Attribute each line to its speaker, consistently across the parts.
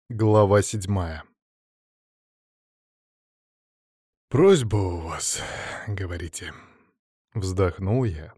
Speaker 1: Глава 7. «Просьба у вас, — говорите. — Вздохнул я.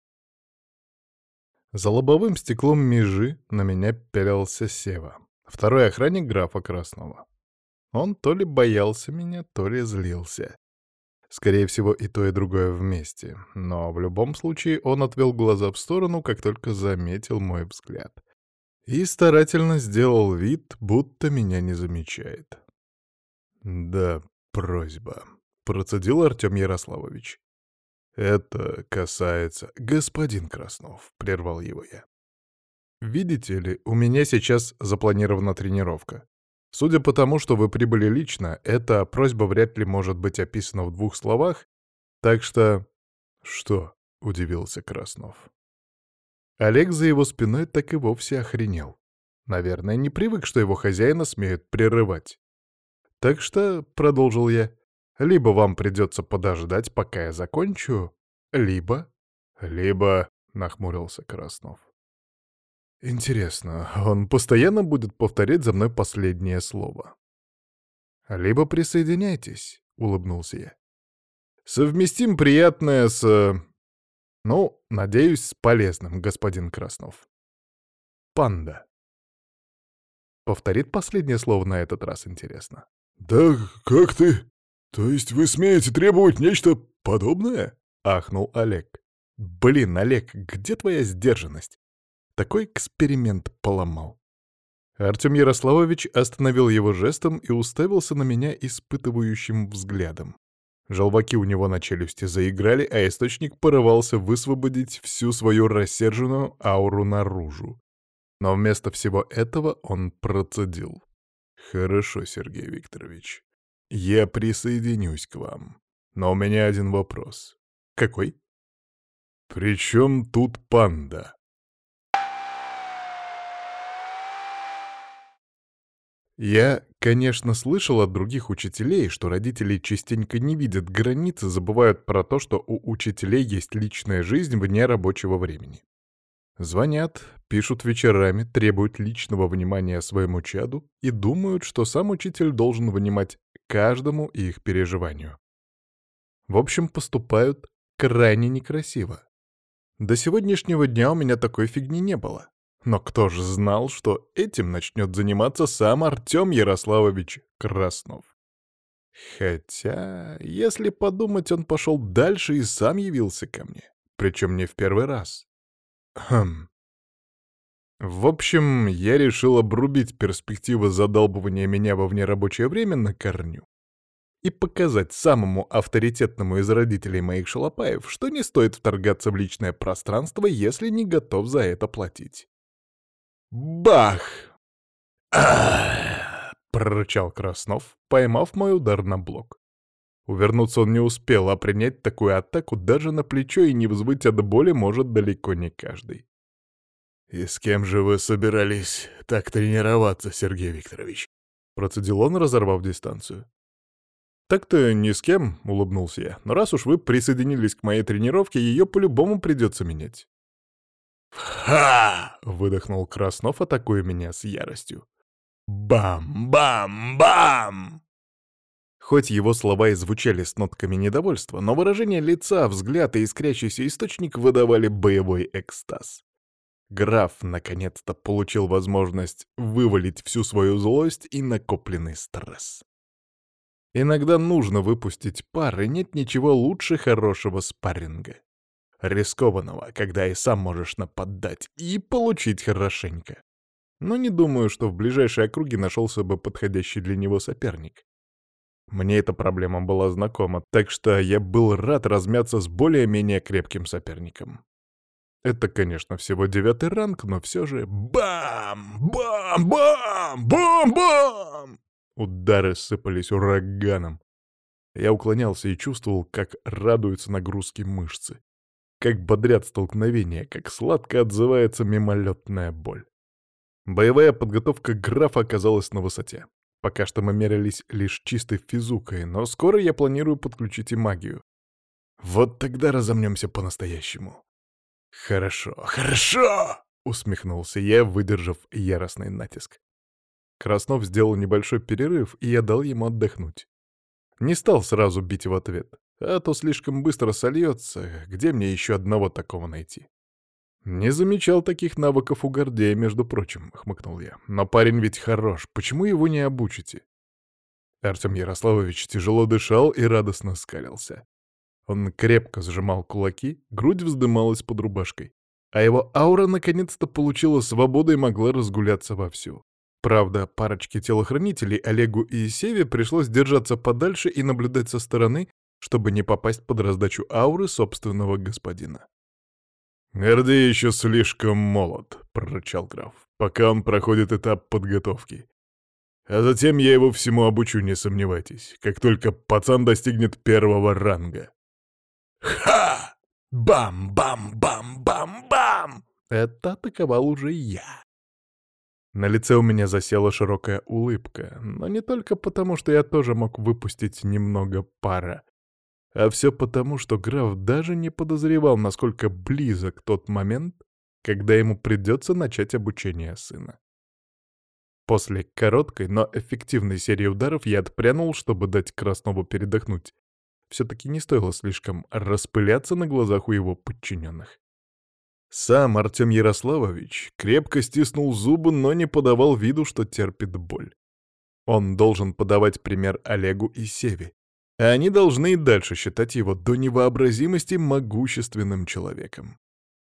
Speaker 1: За лобовым стеклом межи на меня пялился Сева, второй охранник графа Краснова. Он то ли боялся меня, то ли злился. Скорее всего, и то, и другое вместе. Но в любом случае он отвел глаза в сторону, как только заметил мой взгляд. И старательно сделал вид, будто меня не замечает. «Да, просьба», — процедил Артем Ярославович. «Это касается...» «Господин Краснов», — прервал его я. «Видите ли, у меня сейчас запланирована тренировка. Судя по тому, что вы прибыли лично, эта просьба вряд ли может быть описана в 2 словах, так что...» «Что?» — удивился Краснов. Олег за его спиной так и вовсе охренел. Наверное, не привык, что его хозяина смеют прерывать. «Так что», — продолжил я, — «либо вам придется подождать, пока я закончу, либо...» «Либо...» — нахмурился Краснов. «Интересно, он постоянно будет повторять за мной последнее слово?» «Либо присоединяйтесь», — улыбнулся я. «Совместим приятное с... ну, надеюсь, с полезным, господин Краснов. Панда». Повторит последнее слово на этот раз, интересно.
Speaker 2: «Да как ты? То есть вы смеете требовать нечто подобное?»
Speaker 1: — ахнул Олег. «Блин, Олег, где твоя сдержанность? Такой эксперимент поломал». Артем Ярославович остановил его жестом и уставился на меня испытывающим взглядом. Желваки у него на челюсти заиграли, а источник порывался высвободить всю свою рассерженную ауру наружу. Но вместо всего этого он процедил. «Хорошо, Сергей Викторович. Я присоединюсь к вам. Но у меня один вопрос». «Какой?» «При чем тут панда?» Я, конечно, слышал от других учителей, что родители частенько не видят границы, забывают про то, что у учителей есть личная жизнь вне рабочего времени. Звонят, пишут вечерами, требуют личного внимания своему чаду и думают, что сам учитель должен внимать каждому их переживанию. В общем, поступают крайне некрасиво. До сегодняшнего дня у меня такой фигни не было. Но кто же знал, что этим начнет заниматься сам Артем Ярославович Краснов? Хотя, если подумать, он пошел дальше и сам явился ко мне. Причем не в первый раз. Хм. В общем, я решил обрубить перспективы задалбывания меня во внерабочее время на корню и показать самому авторитетному из родителей моих шалопаев, что не стоит вторгаться в личное пространство, если не готов за это платить. Бах! Прорычал Краснов, поймав мой удар на блок. Увернуться он не успел, а принять такую атаку даже на плечо и не взвыть от боли может далеко не каждый.
Speaker 2: «И с кем же вы собирались так тренироваться, Сергей Викторович?»
Speaker 1: Процедил он, разорвав дистанцию. «Так-то ни с кем», — улыбнулся я, — «но раз уж вы присоединились к моей тренировке, ее по-любому придется менять».
Speaker 2: «Ха!» —
Speaker 1: Выдохнул Краснов, атакуя меня с яростью.
Speaker 2: «Бам-бам-бам!»
Speaker 1: Хоть его слова и звучали с нотками недовольства, но выражение лица, взгляд и искрящийся источник выдавали боевой экстаз. Граф наконец-то получил возможность вывалить всю свою злость и накопленный стресс. Иногда нужно выпустить пар, и нет ничего лучше хорошего спарринга. Рискованного, когда и сам можешь нападать, и получить хорошенько. Но не думаю, что в ближайшей округе нашелся бы подходящий для него соперник. Мне эта проблема была знакома, так что я был рад размяться с более-менее крепким соперником. Это, конечно, всего 9-й ранг, но все же бам! Бам! Бам! Бам! Бам! Удары сыпались ураганом. Я уклонялся и чувствовал, как радуются нагрузки мышцы, как бодрят столкновения, как сладко отзывается мимолетная боль. Боевая подготовка графа оказалась на высоте. Пока что мы мерились лишь чистой физукой, но скоро я планирую подключить и магию. Вот тогда разомнемся по-настоящему. «Хорошо, хорошо!» — усмехнулся я, выдержав яростный натиск. Краснов сделал небольшой перерыв, и я дал ему отдохнуть. Не стал сразу бить в ответ, а то слишком быстро сольется, где мне еще одного такого найти. «Не замечал таких навыков у Гордея, между прочим», — хмыкнул я. «Но парень ведь хорош, почему его не обучите?» Артем Ярославович тяжело дышал и радостно скалился. Он крепко сжимал кулаки, грудь вздымалась под рубашкой, а его аура наконец-то получила свободу и могла разгуляться вовсю. Правда, парочке телохранителей, Олегу и Севе, пришлось держаться подальше и наблюдать со стороны, чтобы не попасть под раздачу ауры собственного господина.
Speaker 2: «Гордей еще слишком молод», — прорычал граф, «пока он проходит этап подготовки. А затем я его всему обучу, не сомневайтесь, как только пацан достигнет первого ранга».
Speaker 1: Ха! Бам-бам-бам-бам-бам! Это атаковал уже я. На лице у меня засела широкая улыбка, но не только потому, что я тоже мог выпустить немного пара, а все потому, что граф даже не подозревал, насколько близок тот момент, когда ему придется начать обучение сына. После короткой, но эффективной серии ударов я отпрянул, чтобы дать Краснову передохнуть. Все-таки не стоило слишком распыляться на глазах у его подчиненных. Сам Артем Ярославович крепко стиснул зубы, но не подавал виду, что терпит боль. Он должен подавать пример Олегу и Севе, а они должны и дальше считать его до невообразимости могущественным человеком.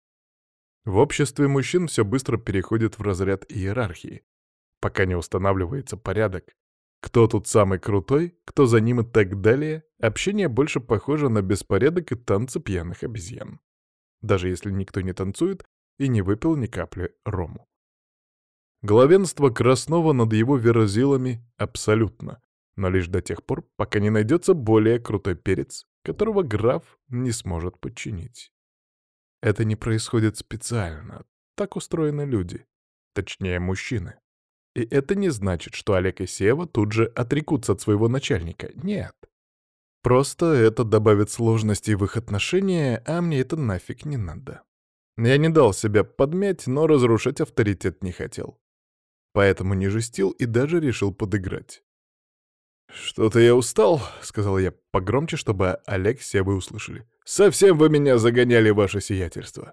Speaker 1: В обществе мужчин все быстро переходит в разряд иерархии, пока не устанавливается порядок. Кто тут самый крутой, кто за ним и так далее, общение больше похоже на беспорядок и танцы пьяных обезьян. Даже если никто не танцует и не выпил ни капли рому. Главенство Краснова над его верзилами абсолютно, но лишь до тех пор, пока не найдется более крутой перец, которого граф не сможет подчинить. Это не происходит специально, так устроены люди, точнее мужчины. И это не значит, что Олег и Сева тут же отрекутся от своего начальника. Нет. Просто это добавит сложностей в их отношения, а мне это нафиг не надо. Я не дал себя подмять, но разрушать авторитет не хотел. Поэтому не жестил и даже решил подыграть. «Что-то я устал», — сказал я погромче, чтобы Олег с Севой услышали. «Совсем вы меня загоняли, ваше сиятельство».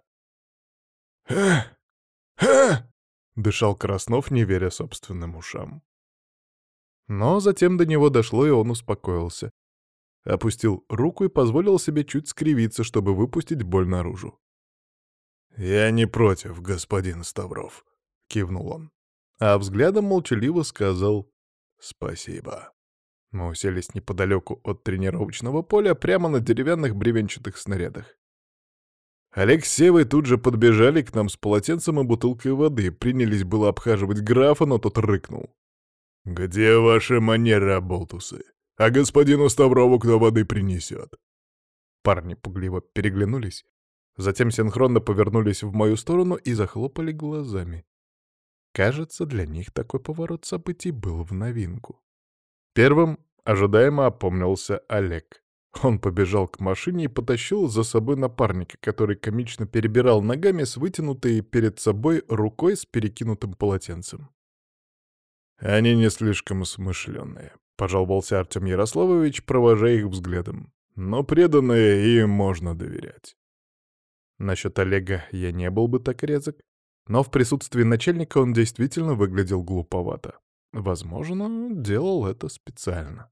Speaker 1: «Ха! Ха!» — дышал Краснов, не веря собственным ушам. Но затем до него дошло, и он успокоился. Опустил руку и позволил себе чуть скривиться, чтобы выпустить боль наружу.
Speaker 2: «Я не против, господин Ставров», — кивнул он.
Speaker 1: А взглядом молчаливо сказал
Speaker 2: «Спасибо».
Speaker 1: Мы уселись неподалеку от тренировочного поля, прямо на деревянных бревенчатых снарядах. Олег с Севой тут же подбежали к нам с полотенцем и бутылкой воды, принялись было обхаживать графа, но тот рыкнул.
Speaker 2: «Где ваши манеры, оболтусы? А господину Ставрову кто воды принесет?»
Speaker 1: Парни пугливо переглянулись, затем синхронно повернулись в мою сторону и захлопали глазами. Кажется, для них такой поворот событий был в новинку. Первым ожидаемо опомнился Олег. Он побежал к машине и потащил за собой напарника, который комично перебирал ногами с вытянутой перед собой рукой с перекинутым полотенцем.
Speaker 2: «Они не слишком смышленые», — пожаловался Артем Ярославович, провожая их взглядом. «Но преданные им можно доверять».
Speaker 1: Насчет Олега я не был бы так резок, но в присутствии начальника он действительно выглядел глуповато. Возможно, делал это специально.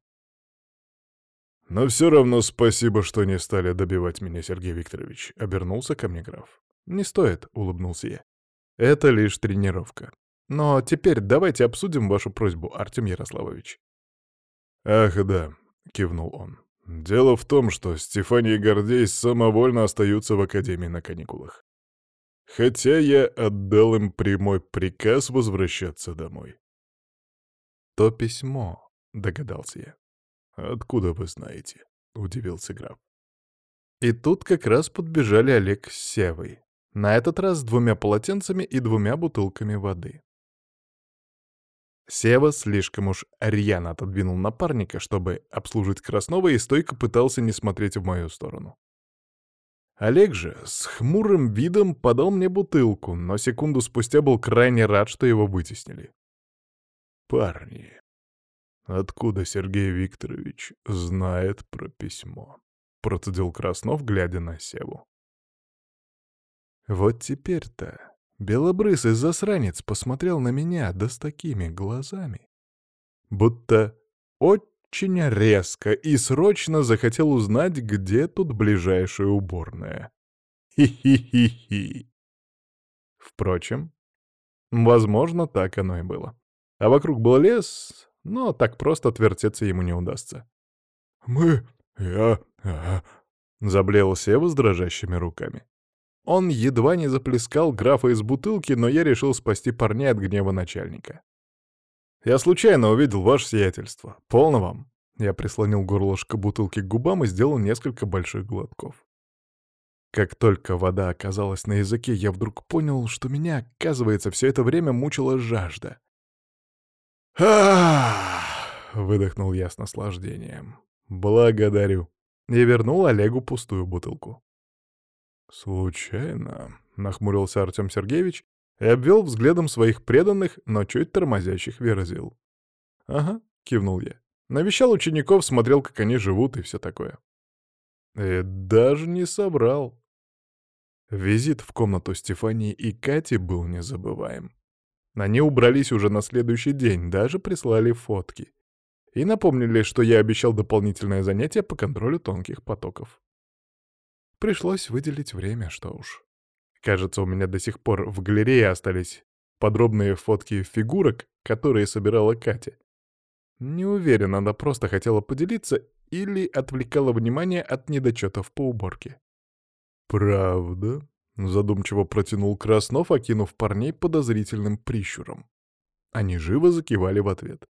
Speaker 2: «Но все равно спасибо, что не стали добивать меня, Сергей Викторович», — обернулся ко мне граф.
Speaker 1: «Не стоит», — улыбнулся я. «Это лишь тренировка. Но теперь давайте обсудим вашу просьбу, Артем Ярославович».
Speaker 2: «Ах, да», — кивнул он. «Дело в том, что Стефания и Гордей самовольно остаются в академии на каникулах. Хотя я отдал им прямой приказ возвращаться домой».
Speaker 1: «То письмо», — догадался я.
Speaker 2: «Откуда вы знаете?» — удивился граф.
Speaker 1: И тут как раз подбежали Олег с Севой. На этот раз с 2 полотенцами и 2 бутылками воды. Сева слишком уж рьяно отодвинул напарника, чтобы обслужить Краснова, и стойко пытался не смотреть в мою сторону. Олег же с хмурым видом подал мне бутылку, но секунду спустя был крайне рад, что его вытеснили.
Speaker 2: парни, откуда Сергей Викторович знает про письмо?» — процедил Краснов, глядя на Севу. Вот теперь-то белобрысый засранец посмотрел на меня, да с такими глазами, будто очень резко и срочно захотел узнать, где тут ближайшая уборная. Хи-хи-хи-хи. Впрочем, возможно, так оно и было. А вокруг был лес, но так просто отвертеться ему не удастся. «Мы... заблеял Сева с дрожащими руками. Он едва не заплескал графа из бутылки, но я решил спасти парня от гнева начальника. «Я случайно увидел ваше сиятельство. Полно вам?» Я прислонил горлышко бутылки к губам и сделал несколько больших глотков. Как только вода оказалась на языке, я вдруг понял, что меня, оказывается, все это время мучила жажда. «Ах!» — выдохнул я с наслаждением. «Благодарю». И вернул Олегу пустую бутылку. «Случайно?» — нахмурился Артем Сергеевич и обвел взглядом своих преданных, но чуть тормозящих верзил. «Ага», — кивнул я. Навещал учеников, смотрел, как они живут и все такое. И даже не соврал. Визит в комнату Стефании и Кати был незабываем. Они убрались уже на следующий день, даже прислали фотки. И напомнили, что я обещал дополнительное занятие по контролю тонких потоков. Пришлось выделить время, что уж. Кажется, у меня до сих пор в галерее остались подробные фотки фигурок, которые собирала Катя. Не уверен, она просто хотела поделиться или отвлекала внимание от недочетов по уборке. «Правда?» — задумчиво протянул Краснов, окинув парней подозрительным прищуром. Они живо закивали в ответ.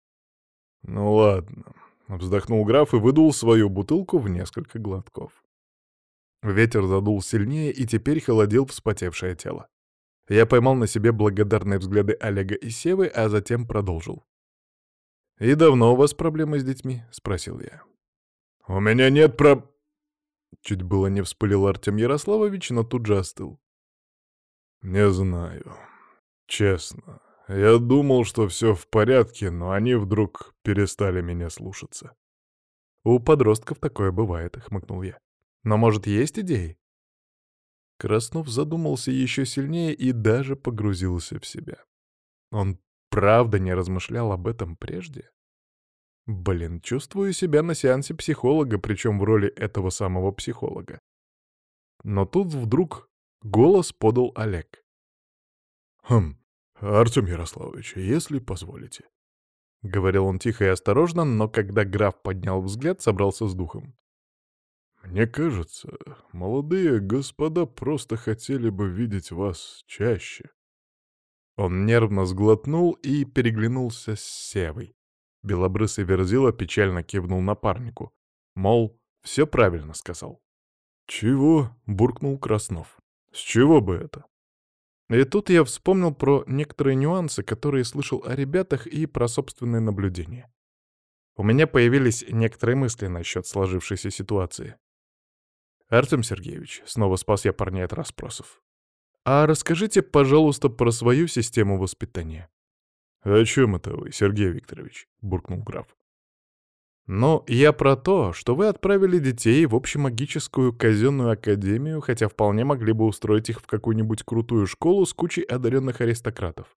Speaker 2: «Ну ладно», — вздохнул граф и выдул свою бутылку в несколько глотков. Ветер задул сильнее и теперь холодил вспотевшее тело. Я поймал на себе благодарные взгляды Олега и Севы, а затем продолжил. «И давно у вас проблемы с детьми?» — спросил я. «У меня нет Чуть было не вспылил Артем Ярославович, но тут же остыл. «Не знаю. Честно. Я думал, что все в порядке, но они вдруг перестали меня слушаться». «У подростков такое бывает», — хмыкнул я. «Но, может, есть идеи?» Краснов задумался еще сильнее и даже погрузился в себя. Он правда не размышлял об этом прежде? Блин, чувствую себя на сеансе психолога, причем в роли этого самого психолога. Но тут вдруг голос подал Олег. «Хм, Артем Ярославович, если позволите». — говорил он тихо и осторожно, но когда граф поднял взгляд, собрался с духом. «Мне кажется, молодые господа просто хотели бы видеть вас чаще». Он нервно сглотнул и переглянулся с Севой. Белобрысый Верзила печально кивнул напарнику. Мол, все правильно сказал. «Чего?» — буркнул Краснов. «С чего бы это?» И тут я вспомнил про некоторые нюансы, которые слышал о ребятах, и про собственные наблюдения. У меня появились некоторые мысли насчет сложившейся ситуации. «Артем Сергеевич», — снова спас я парней от расспросов, «а расскажите, пожалуйста, про свою систему воспитания». «О чем это вы, Сергей Викторович?» — буркнул граф. «Ну, я про то, что вы отправили детей в общемагическую казенную академию, хотя вполне могли бы устроить их в какую-нибудь крутую школу с кучей одаренных аристократов.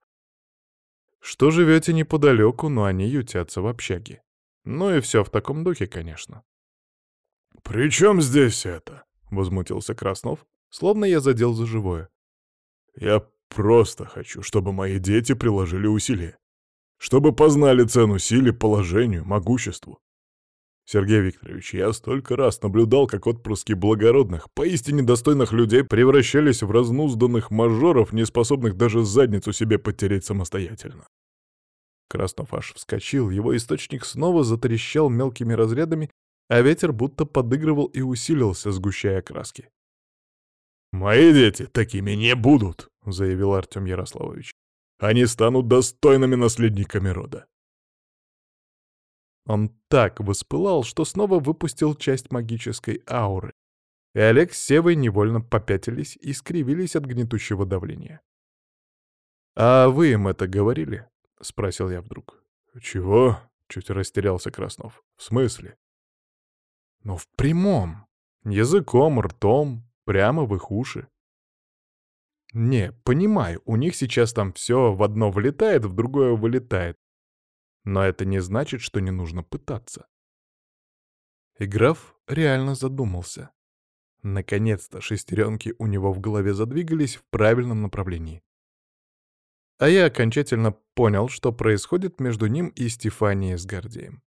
Speaker 2: Что живете неподалеку, но они ютятся в общаге. Ну и все в таком духе, конечно». «При чем здесь это?» — возмутился Краснов,
Speaker 1: словно я задел за живое.
Speaker 2: «Я просто хочу, чтобы мои дети приложили усилия. Чтобы познали цену силе, положению, могуществу. Сергей Викторович, я столько раз наблюдал, как отпрыски благородных, поистине достойных людей превращались в разнузданных мажоров, не способных даже задницу себе подтереть самостоятельно».
Speaker 1: Краснов аж вскочил, его источник снова затрещал мелкими разрядами, а ветер будто подыгрывал и усилился, сгущая краски.
Speaker 2: «Мои дети такими не будут», — заявил Артем Ярославович. «Они станут достойными наследниками рода».
Speaker 1: Он так воспылал, что снова выпустил часть магической ауры, и Олег с Севой невольно попятились и скривились от гнетущего давления. «А вы им это говорили?» — спросил я вдруг. «Чего?» — чуть растерялся Краснов. «В смысле?» «Ну, в прямом. Языком, ртом, прямо в их уши». «Не, понимаю, у них сейчас там все в одно влетает, в другое вылетает. Но это не значит, что не нужно пытаться». И граф реально задумался. Наконец-то шестеренки у него в голове задвигались в правильном направлении. А я окончательно понял, что происходит между ним и Стефанией с Гордеем.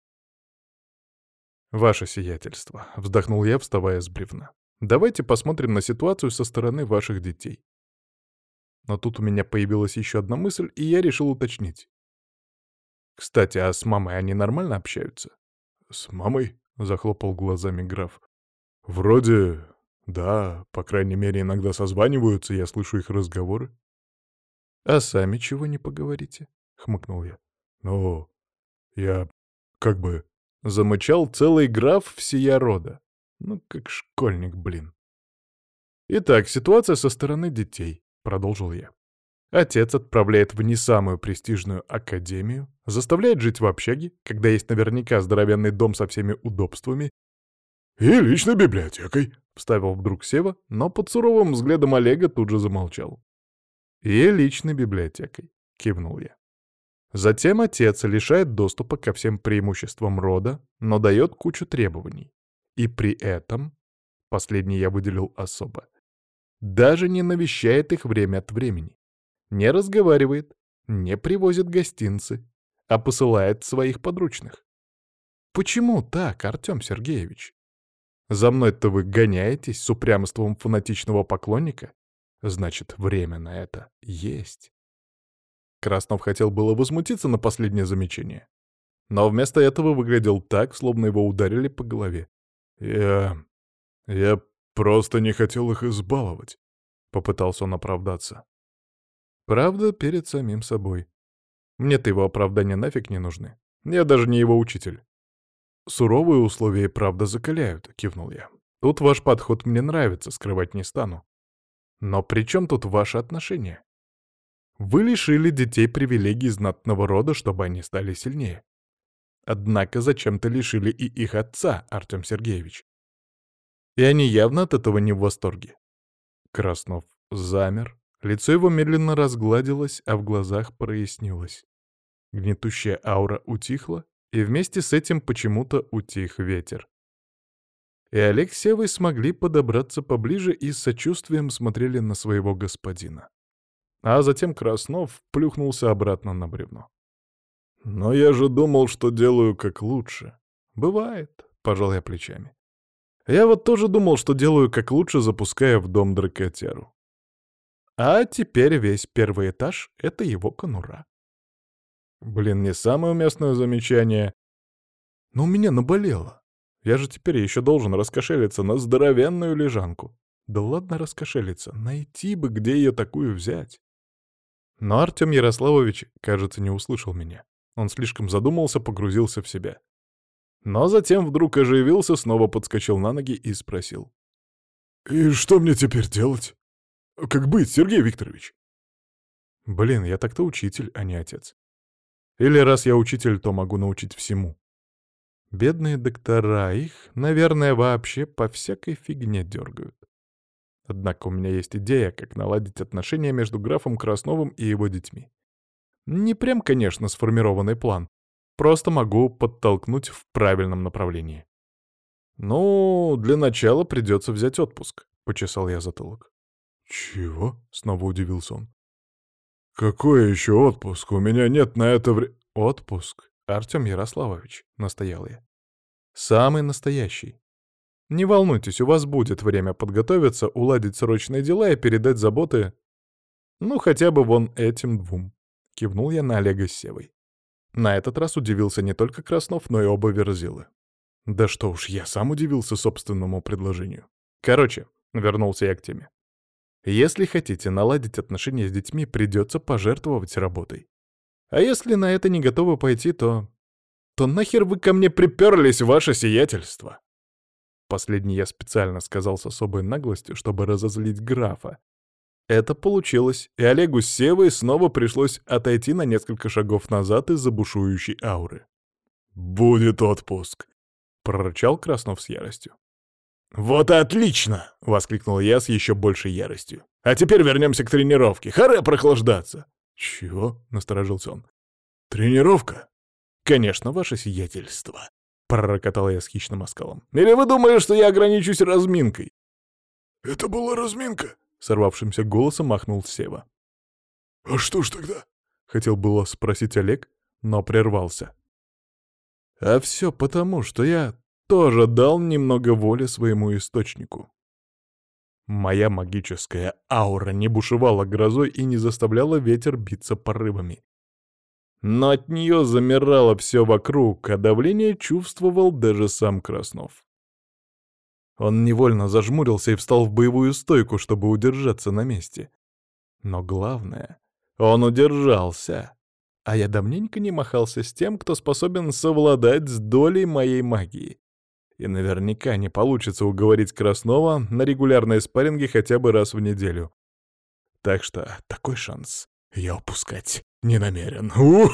Speaker 1: «Ваше сиятельство», — вздохнул я, вставая с бревна. «Давайте посмотрим на ситуацию со стороны ваших детей». Но тут у меня появилась еще одна мысль, и я решил уточнить. «Кстати, а с мамой они нормально общаются?»
Speaker 2: «С мамой?» — захлопал глазами граф. «Вроде... да, по крайней мере, иногда созваниваются, я слышу их разговоры».
Speaker 1: «А сами чего не поговорите?» — хмыкнул я.
Speaker 2: «Ну, я... как бы...»
Speaker 1: — замычал целый граф всея рода. Ну, как школьник, блин. «Итак, ситуация со стороны детей», — продолжил я. Отец отправляет в не самую престижную академию, заставляет жить в общаге, когда есть наверняка здоровенный дом со всеми удобствами.
Speaker 2: «И личной библиотекой»,
Speaker 1: — вставил вдруг Сева, но под суровым взглядом Олега тут же замолчал. «И личной библиотекой», — кивнул я. Затем отец лишает доступа ко всем преимуществам рода, но дает кучу требований. И при этом, последний я выделил особо, даже не навещает их время от времени. Не разговаривает, не привозит гостинцы, а посылает своих подручных. Почему так, Артем Сергеевич? За мной-то вы гоняетесь с упрямством фанатичного поклонника? Значит, время на это есть. Краснов хотел было возмутиться на последнее замечание, но вместо этого выглядел так, словно его ударили по голове.
Speaker 2: Я просто не хотел их избаловать», — попытался он оправдаться.
Speaker 1: Правда, перед самим собой. Мне-то его оправдания нафиг не нужны. Я даже не его учитель. Суровые условия и правда закаляют, кивнул я. Тут ваш подход мне нравится, скрывать не стану. Но при чем тут ваши отношения? Вы лишили детей привилегий знатного рода, чтобы они стали сильнее. Однако зачем-то лишили и их отца, Артем Сергеевич. И они явно от этого не в восторге. Краснов замер, лицо его медленно разгладилось, а в глазах прояснилось. Гнетущая аура утихла, и вместе с этим почему-то утих ветер. И Олег с Севой смогли подобраться поближе и с сочувствием смотрели на своего господина. А затем Краснов плюхнулся обратно на бревно. «Но я же думал, что делаю как лучше». «Бывает», — пожал я плечами. «Я вот тоже думал, что делаю как лучше, запуская в дом дракотяру. А теперь весь первый этаж — это его конура». Блин, не самое уместное замечание. Но у меня наболело. Я же теперь еще должен раскошелиться на здоровенную лежанку. Да ладно раскошелиться, найти бы, где ее такую взять. Но Артем Ярославович, кажется, не услышал меня. Он слишком задумался, погрузился в себя. Но затем вдруг оживился, снова подскочил на ноги и спросил.
Speaker 2: «И что мне теперь делать? Как быть, Сергей Викторович?»
Speaker 1: Блин, я так-то учитель, а не отец. Или раз я учитель, то могу научить всему. Бедные доктора, их, наверное, вообще по всякой фигне дергают. Однако у меня есть идея, как наладить отношения между графом Красновым и его детьми. Не прям, конечно, сформированный план. Просто могу подтолкнуть в правильном направлении. «Ну, для начала придется взять отпуск», — почесал я затылок.
Speaker 2: «Чего?» — снова удивился он. «Какой еще отпуск? У меня нет на это
Speaker 1: «Отпуск, Артем Ярославович», — настоял я. «Самый настоящий. Не волнуйтесь, у вас будет время подготовиться, уладить срочные дела и передать заботы, ну, хотя бы вон этим двум», — кивнул я на Олега с Севой. На этот раз удивился не только Краснов, но и оба Верзилы. Да что уж, я сам удивился собственному предложению. Короче, вернулся я к теме. Если хотите наладить отношения с детьми, придется пожертвовать работой. А если на это не готовы пойти, то нахер вы ко мне приперлись, ваше сиятельство? Последний я специально сказал с особой наглостью, чтобы разозлить графа. Это получилось, и Олегу с Севой снова пришлось отойти на несколько шагов назад из-за бушующей ауры.
Speaker 2: «Будет отпуск», — прорычал Краснов с яростью.
Speaker 1: «Вот и отлично!» — воскликнул я с еще большей яростью. «А теперь вернемся к тренировке. Харе прохлаждаться!»
Speaker 2: «Чего?» — насторожился он. «Тренировка?»
Speaker 1: «Конечно, ваше сиятельство!» — пророкотал я с хищным оскалом. «Или вы думали, что я ограничусь разминкой?»
Speaker 2: «Это была разминка?»
Speaker 1: — сорвавшимся голосом махнул Сева.
Speaker 2: «А что ж тогда?»
Speaker 1: — хотел было спросить Олег, но прервался. «А все потому, что я тоже дал немного воли своему источнику. Моя магическая аура не бушевала грозой и не заставляла ветер биться порывами. Но от нее замирало все вокруг, а давление чувствовал даже сам Краснов. Он невольно зажмурился и встал в боевую стойку, чтобы удержаться на месте. Но главное, он удержался. А я давненько не махался с тем, кто способен совладать с долей моей магии. И наверняка не получится уговорить Краснова на регулярные спарринги хотя бы раз в неделю. Так что такой шанс я упускать не намерен.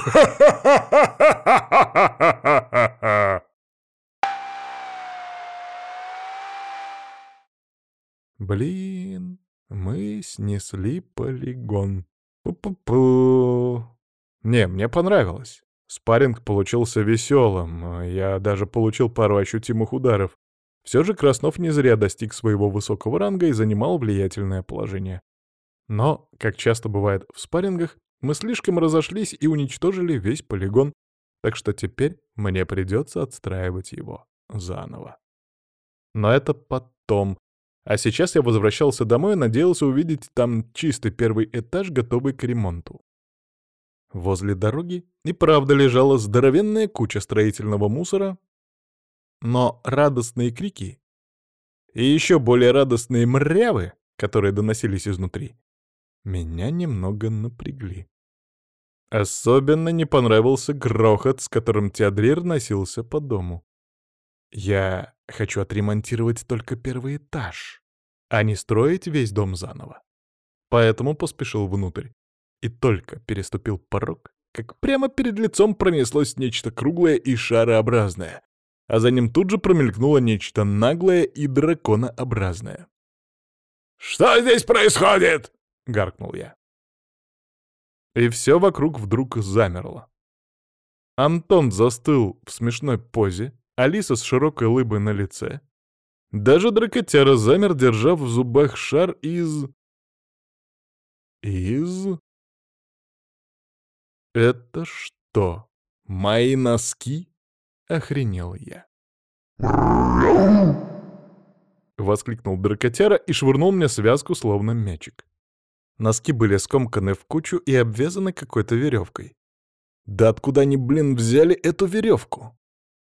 Speaker 1: Блин, мы снесли полигон. Пу-пу-пу. Не, мне понравилось. Спарринг получился веселым, я даже получил пару ощутимых ударов. Все же Краснов не зря достиг своего высокого ранга и занимал влиятельное положение. Но, как часто бывает в спаррингах, мы слишком разошлись и уничтожили весь полигон, так что теперь мне придется отстраивать его заново. Но это потом. А сейчас я возвращался домой и надеялся увидеть там чистый первый этаж, готовый к ремонту. Возле дороги и правда лежала здоровенная куча строительного мусора, но радостные крики и еще более радостные мрявы, которые доносились изнутри, меня немного напрягли. Особенно не понравился грохот, с которым Теодрир носился по дому. Я хочу отремонтировать только первый этаж, а не строить весь дом заново. Поэтому поспешил внутрь. И только переступил порог, как прямо перед лицом пронеслось нечто круглое и шарообразное, а за ним тут же промелькнуло нечто наглое и драконообразное.
Speaker 2: «Что здесь происходит?» — гаркнул я.
Speaker 1: И все вокруг вдруг замерло. Антон застыл в смешной позе, Алиса с широкой улыбкой на лице. Даже дракотяра замер, держа в зубах шар из... «Это что, мои носки?» — охренел я. Воскликнул дракотяра и швырнул мне связку, словно мячик. Носки были скомканы в кучу и обвязаны какой-то веревкой. Да откуда они, блин, взяли эту веревку?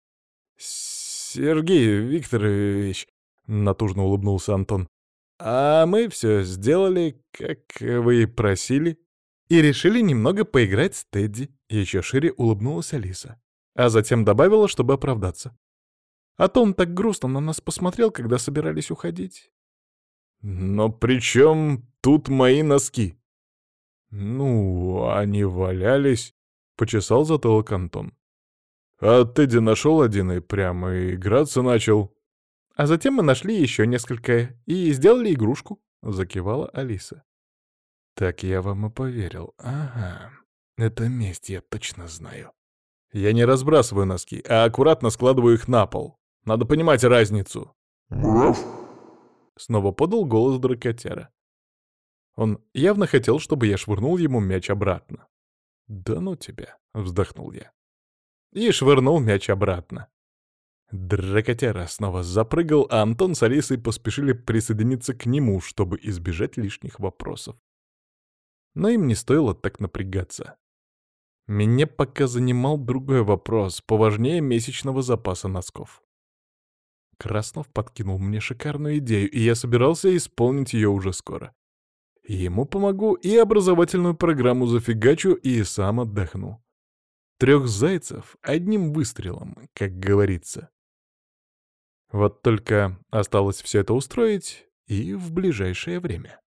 Speaker 1: «Сергей Викторович», — натужно улыбнулся Антон, — «а мы все сделали, как вы и просили». И решили немного поиграть с Тедди. Еще шире улыбнулась Алиса. А затем добавила, чтобы оправдаться. А то он так грустно на нас посмотрел, когда собирались уходить. «Но при чем тут мои носки?» «Ну, они валялись», — почесал затылок Антон. «А Тедди нашел один и прямо играться начал». «А затем мы нашли еще несколько и сделали игрушку», — закивала Алиса. «Так я вам и поверил. Ага. Это месть, я точно знаю. Я не разбрасываю носки, а аккуратно складываю их на пол. Надо понимать разницу».
Speaker 2: «Брав!»
Speaker 1: Снова подал голос дракотяра. Он явно хотел, чтобы я швырнул ему мяч обратно. «Да ну тебя!» — вздохнул я. И швырнул мяч обратно. Дракотяра снова запрыгал, а Антон с Алисой поспешили присоединиться к нему, чтобы избежать лишних вопросов. Но им не стоило так напрягаться. Меня пока занимал другой вопрос, поважнее месячного запаса носков. Краснов подкинул мне шикарную идею, и я собирался исполнить ее уже скоро. Ему помогу, и образовательную программу зафигачу, и сам отдохну. 3 зайцев одним выстрелом, как говорится. Вот только осталось все это устроить и в ближайшее время.